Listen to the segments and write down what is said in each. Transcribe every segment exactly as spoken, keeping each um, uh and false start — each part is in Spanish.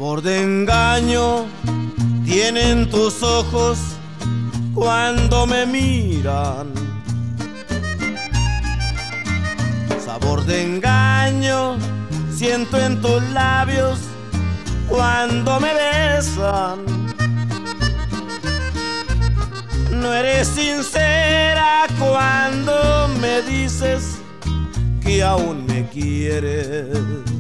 Sabor de engaño tienen tus ojos cuando me miran. Sabor de engaño siento en tus labios cuando me besan. No eres sincera cuando me dices que aún me quieres.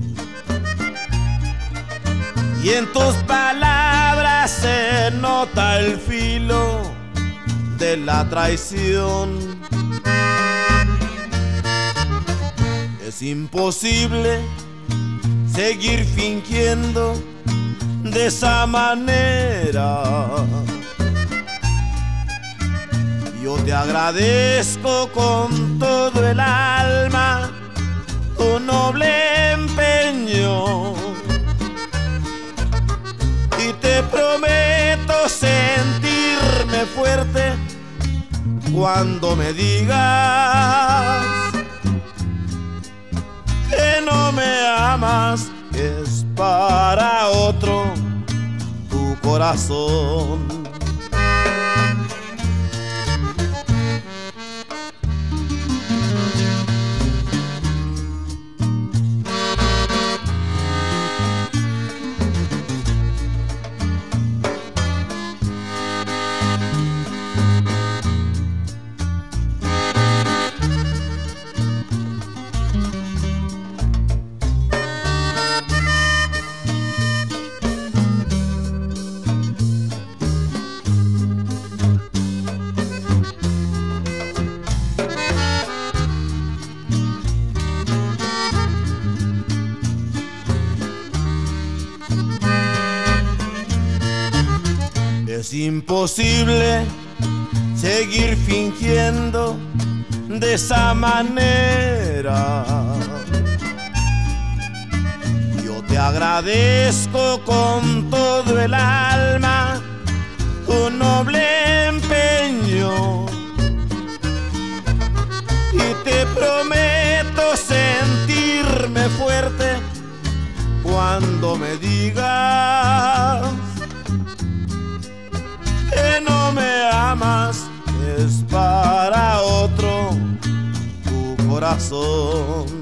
Y en tus palabras se nota el filo de la traición. Es imposible seguir fingiendo de esa manera. Yo te agradezco con todo el alma tu noble empeño y te prometo sentirme fuerte cuando me digas que no me amas, que es para otro tu corazón. Es imposible seguir fingiendo de esa manera. Yo te agradezco con todo el alma tu noble empeño y te prometo sentirme fuerte cuando me digas que no me amas, es para otro tu corazón.